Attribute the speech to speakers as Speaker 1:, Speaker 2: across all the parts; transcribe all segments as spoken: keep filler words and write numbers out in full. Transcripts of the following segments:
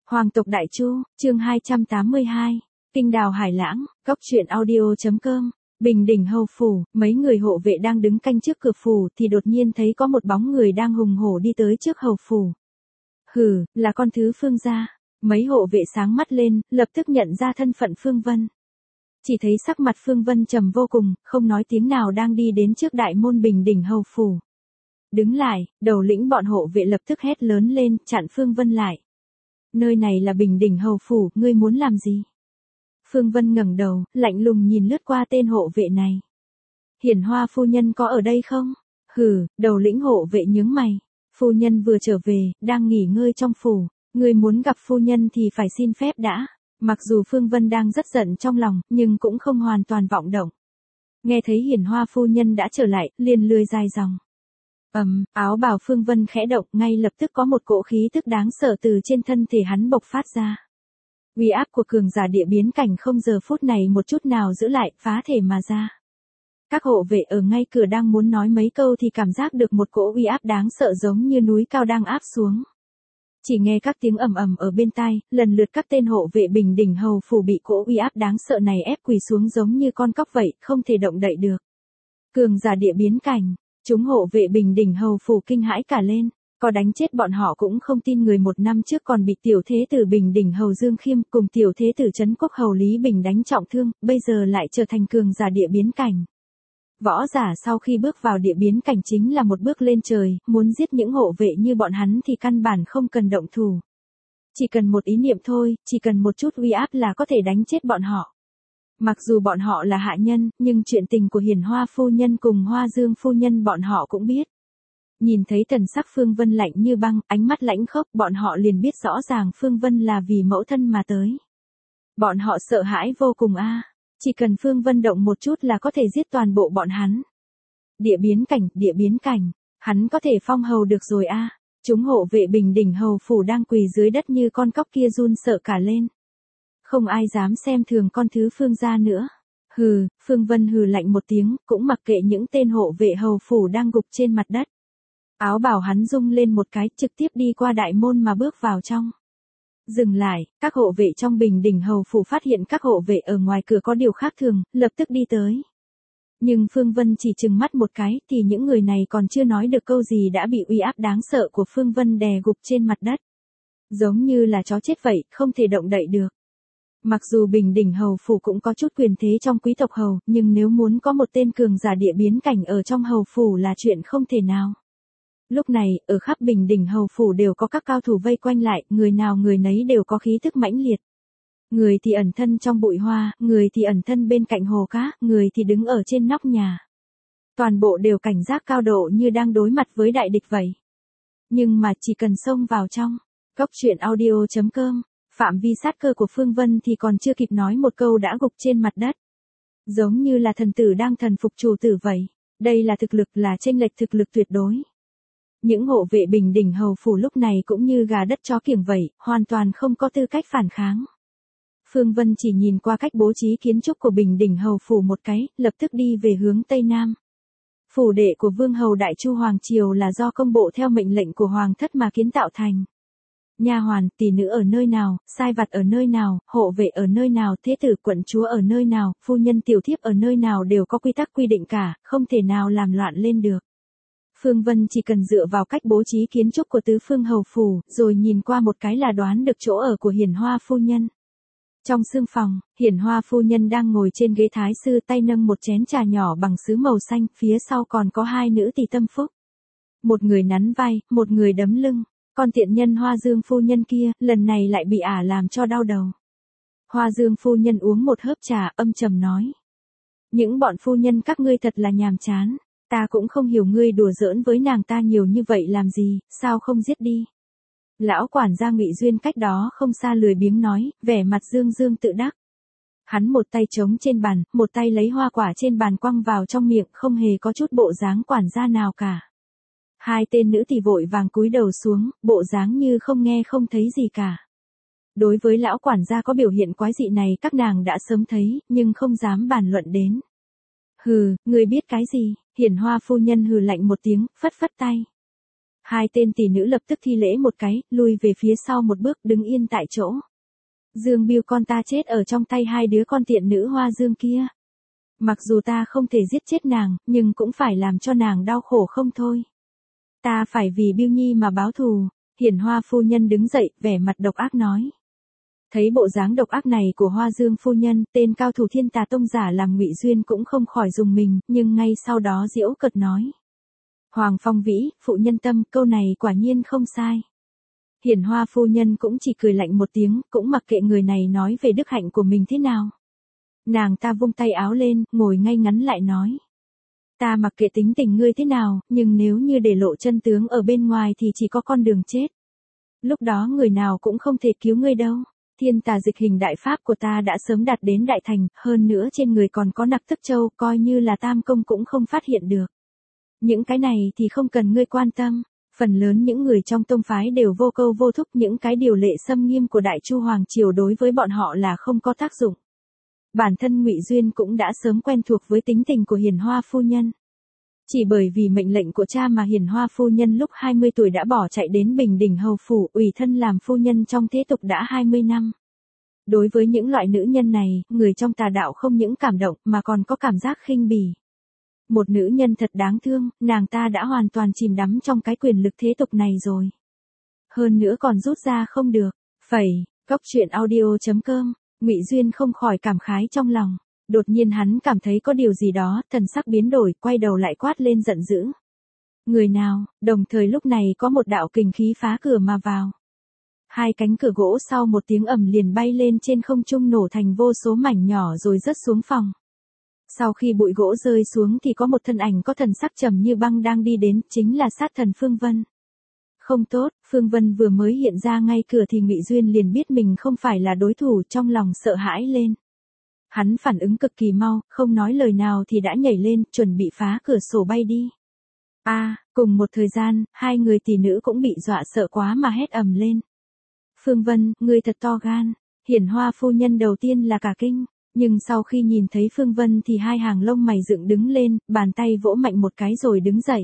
Speaker 1: Hoàng tộc Đại Chu, chương hai trăm tám mươi hai, Kinh đào hải lãng, cốc truyện audio.com, Bình Đỉnh Hầu Phủ, mấy người hộ vệ đang đứng canh trước cửa phủ thì đột nhiên thấy có một bóng người đang hùng hổ đi tới trước hầu phủ. Hừ, là con thứ Phương gia. Mấy hộ vệ sáng mắt lên, lập tức nhận ra thân phận Phương Vân. Chỉ thấy sắc mặt Phương Vân trầm vô cùng, không nói tiếng nào đang đi đến trước đại môn Bình Đỉnh Hầu Phủ. Đứng lại, đầu lĩnh bọn hộ vệ lập tức hét lớn lên, chặn Phương Vân lại. Nơi này là Bình Đỉnh Hầu Phủ, ngươi muốn làm gì? Phương Vân ngẩng đầu, lạnh lùng nhìn lướt qua tên hộ vệ này. Hiển Hoa phu nhân có ở đây không? Hừ, đầu lĩnh hộ vệ nhướng mày. Phu nhân vừa trở về, đang nghỉ ngơi trong phủ. Ngươi muốn gặp phu nhân thì phải xin phép đã. Mặc dù Phương Vân đang rất giận trong lòng, nhưng cũng không hoàn toàn vọng động. Nghe thấy Hiển Hoa phu nhân đã trở lại, liền lười dài dòng. Ầm, um, áo bào Phương Vân khẽ động, ngay lập tức có một cỗ khí tức đáng sợ từ trên thân thể hắn bộc phát ra. Uy áp của cường giả địa biến cảnh không giờ phút này một chút nào giữ lại, phá thể mà ra. Các hộ vệ ở ngay cửa đang muốn nói mấy câu thì cảm giác được một cỗ uy áp đáng sợ giống như núi cao đang áp xuống. Chỉ nghe các tiếng ầm ầm ở bên tai, lần lượt các tên hộ vệ Bình Đỉnh Hầu Phủ bị cỗ uy áp đáng sợ này ép quỳ xuống giống như con cóc vậy, không thể động đậy được. Cường giả địa biến cảnh, chúng hộ vệ Bình Đỉnh Hầu Phủ kinh hãi cả lên, có đánh chết bọn họ cũng không tin người một năm trước còn bị tiểu thế tử Bình Đỉnh Hầu Dương Khiêm cùng tiểu thế tử Trấn Quốc Hầu Lý Bình đánh trọng thương, bây giờ lại trở thành cường giả địa biến cảnh. Võ giả sau khi bước vào địa biến cảnh chính là một bước lên trời, muốn giết những hộ vệ như bọn hắn thì căn bản không cần động thủ. Chỉ cần một ý niệm thôi, chỉ cần một chút uy áp là có thể đánh chết bọn họ. Mặc dù bọn họ là hạ nhân, nhưng chuyện tình của Hiển Hoa phu nhân cùng Hoa Dương phu nhân bọn họ cũng biết. Nhìn thấy thần sắc Phương Vân lạnh như băng, ánh mắt lãnh khốc, bọn họ liền biết rõ ràng Phương Vân là vì mẫu thân mà tới. Bọn họ sợ hãi vô cùng a, à. Chỉ cần Phương Vân động một chút là có thể giết toàn bộ bọn hắn. Địa biến cảnh, địa biến cảnh, hắn có thể phong hầu được rồi a. À. Chúng hộ vệ Bình Đỉnh Hầu Phủ đang quỳ dưới đất như con cóc kia run sợ cả lên. Không ai dám xem thường con thứ Phương gia nữa. Hừ, Phương Vân hừ lạnh một tiếng, cũng mặc kệ những tên hộ vệ hầu phủ đang gục trên mặt đất. Áo bào hắn rung lên một cái, trực tiếp đi qua đại môn mà bước vào trong. Dừng lại, các hộ vệ trong Bình Đỉnh Hầu Phủ phát hiện các hộ vệ ở ngoài cửa có điều khác thường, lập tức đi tới. Nhưng Phương Vân chỉ chừng mắt một cái thì những người này còn chưa nói được câu gì đã bị uy áp đáng sợ của Phương Vân đè gục trên mặt đất. Giống như là chó chết vậy, không thể động đậy được. Mặc dù Bình Đỉnh Hầu Phủ cũng có chút quyền thế trong quý tộc hầu, nhưng nếu muốn có một tên cường giả địa biến cảnh ở trong hầu phủ là chuyện không thể nào. Lúc này, ở khắp Bình Đỉnh Hầu Phủ đều có các cao thủ vây quanh lại, người nào người nấy đều có khí tức mãnh liệt. Người thì ẩn thân trong bụi hoa, người thì ẩn thân bên cạnh hồ cá, người thì đứng ở trên nóc nhà. Toàn bộ đều cảnh giác cao độ như đang đối mặt với đại địch vậy. Nhưng mà chỉ cần xông vào trong, cốc truyện audio.com, phạm vi sát cơ của Phương Vân thì còn chưa kịp nói một câu đã gục trên mặt đất. Giống như là thần tử đang thần phục chủ tử vậy. Đây là thực lực, là chênh lệch thực lực tuyệt đối. Những hộ vệ Bình Đỉnh Hầu Phủ lúc này cũng như gà đất chó kiểng vậy, hoàn toàn không có tư cách phản kháng. Phương Vân chỉ nhìn qua cách bố trí kiến trúc của Bình Đỉnh Hầu Phủ một cái, lập tức đi về hướng Tây Nam. Phủ đệ của Vương Hầu Đại Chu Hoàng Triều là do công bộ theo mệnh lệnh của Hoàng thất mà kiến tạo thành. Nha hoàn, tỷ nữ ở nơi nào, sai vặt ở nơi nào, hộ vệ ở nơi nào, thế tử quận chúa ở nơi nào, phu nhân tiểu thiếp ở nơi nào đều có quy tắc quy định cả, không thể nào làm loạn lên được. Phương Vân chỉ cần dựa vào cách bố trí kiến trúc của tứ phương hầu phủ, rồi nhìn qua một cái là đoán được chỗ ở của Hiển Hoa phu nhân. Trong sương phòng, Hiển Hoa phu nhân đang ngồi trên ghế thái sư, tay nâng một chén trà nhỏ bằng sứ màu xanh, phía sau còn có hai nữ tỳ tâm phúc. Một người nắn vai, một người đấm lưng. Con tiện nhân Hoa Dương phu nhân kia, lần này lại bị ả làm cho đau đầu. Hoa Dương phu nhân uống một hớp trà, âm trầm nói: Những bọn phu nhân các ngươi thật là nhàm chán, ta cũng không hiểu ngươi đùa giỡn với nàng ta nhiều như vậy làm gì, sao không giết đi. Lão quản gia Ngụy Duyên cách đó không xa lười biếng nói, vẻ mặt dương dương tự đắc. Hắn một tay trống trên bàn, một tay lấy hoa quả trên bàn quăng vào trong miệng, không hề có chút bộ dáng quản gia nào cả. Hai tên nữ thì vội vàng cúi đầu xuống, bộ dáng như không nghe không thấy gì cả. Đối với lão quản gia có biểu hiện quái dị này các nàng đã sớm thấy, nhưng không dám bàn luận đến. Hừ, người biết cái gì? Hiển Hoa phu nhân hừ lạnh một tiếng, phất phất tay. Hai tên tỷ nữ lập tức thi lễ một cái, lui về phía sau một bước, đứng yên tại chỗ. Dương Bưu con ta chết ở trong tay hai đứa con tiện nữ Hoa Dương kia. Mặc dù ta không thể giết chết nàng, nhưng cũng phải làm cho nàng đau khổ không thôi. Ta phải vì Bưu Nhi mà báo thù. Hiển Hoa phu nhân đứng dậy, vẻ mặt độc ác nói. Thấy bộ dáng độc ác này của Hoa Dương phu nhân, tên cao thủ Thiên Tà Tông giả làm Ngụy Duyên cũng không khỏi dùng mình, nhưng ngay sau đó giễu cợt nói. Hoàng Phong Vĩ, phụ nhân tâm, câu này quả nhiên không sai. Hiển Hoa phu nhân cũng chỉ cười lạnh một tiếng, cũng mặc kệ người này nói về đức hạnh của mình thế nào. Nàng ta vung tay áo lên, ngồi ngay ngắn lại nói. Ta mặc kệ tính tình ngươi thế nào, nhưng nếu như để lộ chân tướng ở bên ngoài thì chỉ có con đường chết. Lúc đó người nào cũng không thể cứu ngươi đâu. Thiên tà dịch hình đại pháp của ta đã sớm đạt đến đại thành, hơn nữa trên người còn có nặc tức châu, coi như là tam công cũng không phát hiện được. Những cái này thì không cần ngươi quan tâm, phần lớn những người trong tông phái đều vô câu vô thúc, những cái điều lệ xâm nghiêm của Đại Chu Hoàng Triều đối với bọn họ là không có tác dụng. Bản thân Ngụy Duyên cũng đã sớm quen thuộc với tính tình của Hiển Hoa phu nhân. Chỉ bởi vì mệnh lệnh của cha mà Hiển Hoa phu nhân lúc hai mươi tuổi đã bỏ chạy đến Bình Đỉnh hầu phủ, ủy thân làm phu nhân trong thế tục đã hai mươi năm. Đối với những loại nữ nhân này, người trong tà đạo không những cảm động mà còn có cảm giác khinh bỉ. Một nữ nhân thật đáng thương, nàng ta đã hoàn toàn chìm đắm trong cái quyền lực thế tục này rồi. Hơn nữa còn rút ra không được. Phẩy, Cóc Truyện Audio chấm com, Ngụy Duyên không khỏi cảm khái trong lòng. Đột nhiên hắn cảm thấy có điều gì đó, thần sắc biến đổi, quay đầu lại quát lên giận dữ. Người nào, đồng thời lúc này có một đạo kình khí phá cửa mà vào. Hai cánh cửa gỗ sau một tiếng ầm liền bay lên trên không trung nổ thành vô số mảnh nhỏ rồi rớt xuống phòng. Sau khi bụi gỗ rơi xuống thì có một thân ảnh có thần sắc trầm như băng đang đi đến, chính là sát thần Phương Vân. Không tốt, Phương Vân vừa mới hiện ra ngay cửa thì Ngụy Duyên liền biết mình không phải là đối thủ, trong lòng sợ hãi lên. Hắn phản ứng cực kỳ mau, không nói lời nào thì đã nhảy lên, chuẩn bị phá cửa sổ bay đi. A, à, cùng một thời gian, hai người tỷ nữ cũng bị dọa sợ quá mà hét ầm lên. Phương Vân, ngươi thật to gan. Hiển Hoa phu nhân đầu tiên là cả kinh, nhưng sau khi nhìn thấy Phương Vân thì hai hàng lông mày dựng đứng lên, bàn tay vỗ mạnh một cái rồi đứng dậy.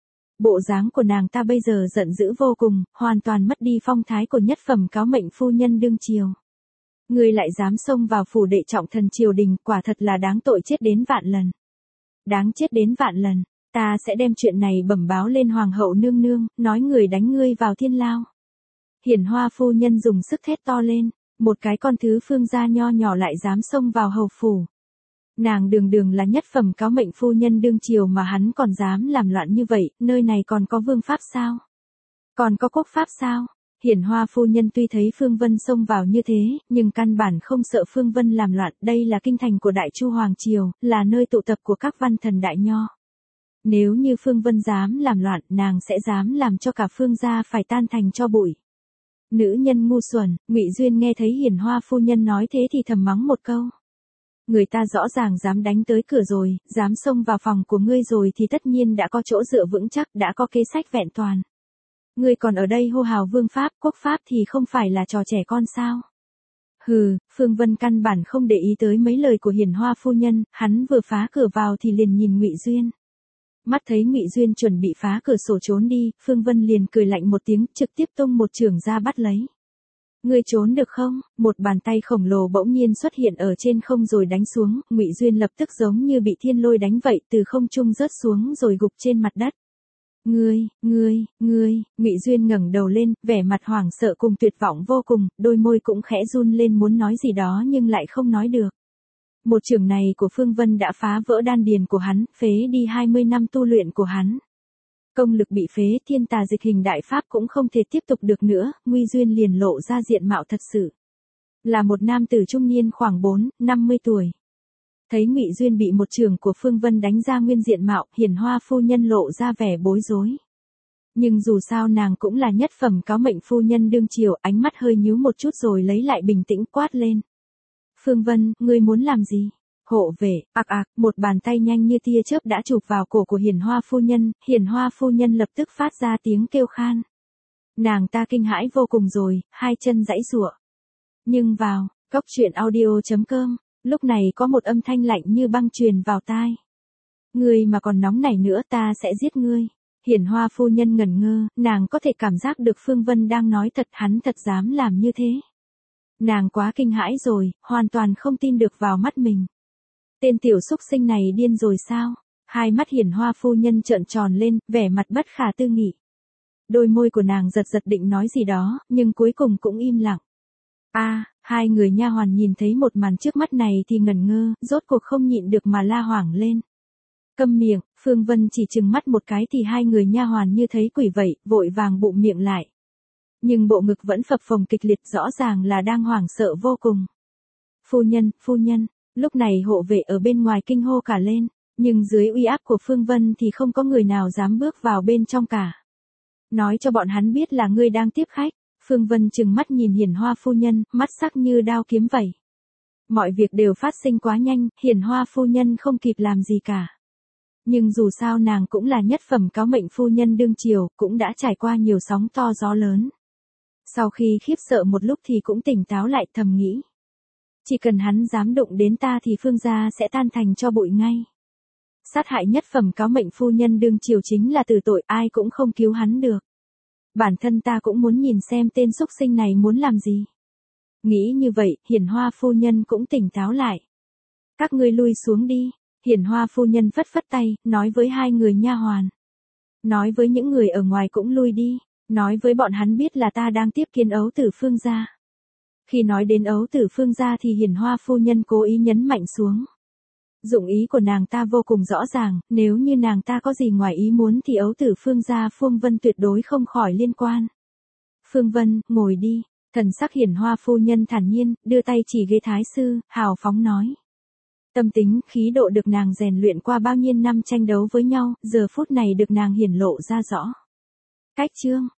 Speaker 1: Bộ dáng của nàng ta bây giờ giận dữ vô cùng, hoàn toàn mất đi phong thái của nhất phẩm cáo mệnh phu nhân đương triều. Ngươi lại dám xông vào phủ đệ trọng thần triều đình, quả thật là đáng tội chết đến vạn lần. Đáng chết đến vạn lần, ta sẽ đem chuyện này bẩm báo lên hoàng hậu nương nương, nói người đánh ngươi vào thiên lao. Hiển Hoa phu nhân dùng sức thét to lên, một cái con thứ Phương gia nho nhỏ lại dám xông vào hầu phủ. Nàng đường đường là nhất phẩm cáo mệnh phu nhân đương triều mà hắn còn dám làm loạn như vậy, nơi này còn có vương pháp sao? Còn có quốc pháp sao? Hiển Hoa phu nhân tuy thấy Phương Vân xông vào như thế, nhưng căn bản không sợ Phương Vân làm loạn, đây là kinh thành của Đại Chu Hoàng Triều, là nơi tụ tập của các văn thần đại nho. Nếu như Phương Vân dám làm loạn, nàng sẽ dám làm cho cả Phương gia phải tan thành tro bụi. Nữ nhân ngu xuẩn, Ngụy Duyên nghe thấy Hiển Hoa phu nhân nói thế thì thầm mắng một câu. Người ta rõ ràng dám đánh tới cửa rồi, dám xông vào phòng của ngươi rồi thì tất nhiên đã có chỗ dựa vững chắc, đã có kế sách vẹn toàn. Ngươi còn ở đây hô hào vương pháp, quốc pháp thì không phải là trò trẻ con sao? Hừ, Phương Vân căn bản không để ý tới mấy lời của Hiển Hoa phu nhân, hắn vừa phá cửa vào thì liền nhìn Ngụy Duyên. Mắt thấy Ngụy Duyên chuẩn bị phá cửa sổ trốn đi, Phương Vân liền cười lạnh một tiếng, trực tiếp tung một chưởng ra bắt lấy. Ngươi trốn được không? Một bàn tay khổng lồ bỗng nhiên xuất hiện ở trên không rồi đánh xuống, Ngụy Duyên lập tức giống như bị thiên lôi đánh vậy, từ không trung rớt xuống rồi gục trên mặt đất. Ngươi, ngươi, ngươi, Ngụy Duyên ngẩng đầu lên, vẻ mặt hoảng sợ cùng tuyệt vọng vô cùng, đôi môi cũng khẽ run lên muốn nói gì đó nhưng lại không nói được. Một chưởng này của Phương Vân đã phá vỡ đan điền của hắn, phế đi hai mươi năm tu luyện của hắn. Công lực bị phế, thiên tà dịch hình đại pháp cũng không thể tiếp tục được nữa, Ngụy Duyên liền lộ ra diện mạo thật sự. Là một nam tử trung niên khoảng bốn, năm mươi tuổi. Thấy Ngụy Duyên bị một chưởng của Phương Vân đánh ra nguyên diện mạo, Hiển Hoa phu nhân lộ ra vẻ bối rối. Nhưng dù sao nàng cũng là nhất phẩm cáo mệnh phu nhân đương triều, ánh mắt hơi nhíu một chút rồi lấy lại bình tĩnh quát lên. Phương Vân, ngươi muốn làm gì? Hộ vệ, ạc ạc, một bàn tay nhanh như tia chớp đã chụp vào cổ của Hiển Hoa phu nhân, Hiển Hoa phu nhân lập tức phát ra tiếng kêu khan. Nàng ta kinh hãi vô cùng rồi, hai chân giãy giụa. Nhưng vào, Cóc Truyện Audio chấm com, lúc này có một âm thanh lạnh như băng truyền vào tai. Ngươi mà còn nóng nảy nữa ta sẽ giết ngươi. Hiển Hoa phu nhân ngẩn ngơ, nàng có thể cảm giác được Phương Vân đang nói thật, hắn thật dám làm như thế. Nàng quá kinh hãi rồi, hoàn toàn không tin được vào mắt mình. Tên tiểu xúc sinh này điên rồi sao? Hai mắt Hiển Hoa phu nhân trợn tròn lên, vẻ mặt bất khả tư nghị. Đôi môi của nàng giật giật định nói gì đó, nhưng cuối cùng cũng im lặng. A, à, hai người nha hoàn nhìn thấy một màn trước mắt này thì ngẩn ngơ, rốt cuộc không nhịn được mà la hoảng lên. Câm miệng, Phương Vân chỉ trừng mắt một cái thì hai người nha hoàn như thấy quỷ vậy, vội vàng bụm miệng lại. Nhưng bộ ngực vẫn phập phồng kịch liệt, rõ ràng là đang hoảng sợ vô cùng. Phu nhân, phu nhân, lúc này hộ vệ ở bên ngoài kinh hô cả lên, nhưng dưới uy áp của Phương Vân thì không có người nào dám bước vào bên trong cả. Nói cho bọn hắn biết là ngươi đang tiếp khách. Phương Vân trừng mắt nhìn Hiển Hoa phu nhân, mắt sắc như đao kiếm vậy. Mọi việc đều phát sinh quá nhanh, Hiển Hoa phu nhân không kịp làm gì cả. Nhưng dù sao nàng cũng là nhất phẩm cáo mệnh phu nhân đương triều, cũng đã trải qua nhiều sóng to gió lớn. Sau khi khiếp sợ một lúc thì cũng tỉnh táo lại, thầm nghĩ. Chỉ cần hắn dám đụng đến ta thì Phương gia sẽ tan thành cho bụi ngay. Sát hại nhất phẩm cáo mệnh phu nhân đương triều chính là tử tội, ai cũng không cứu hắn được. Bản thân ta cũng muốn nhìn xem tên xúc sinh này muốn làm gì. Nghĩ như vậy, Hiển Hoa phu nhân cũng tỉnh táo lại. Các ngươi lui xuống đi. Hiển Hoa phu nhân phất phất tay, nói với hai người nha hoàn. Nói với những người ở ngoài cũng lui đi. Nói với bọn hắn biết là ta đang tiếp kiến ấu tử Phương gia. Khi nói đến ấu tử Phương gia thì Hiển Hoa phu nhân cố ý nhấn mạnh xuống. Dụng ý của nàng ta vô cùng rõ ràng, nếu như nàng ta có gì ngoài ý muốn thì ấu tử Phương gia Phương Vân tuyệt đối không khỏi liên quan. Phương Vân, ngồi đi. Thần sắc Hiển Hoa phu nhân thản nhiên, đưa tay chỉ ghế thái sư, hào phóng nói. Tâm tính, khí độ được nàng rèn luyện qua bao nhiêu năm tranh đấu với nhau, giờ phút này được nàng hiển lộ ra rõ. Cách chương.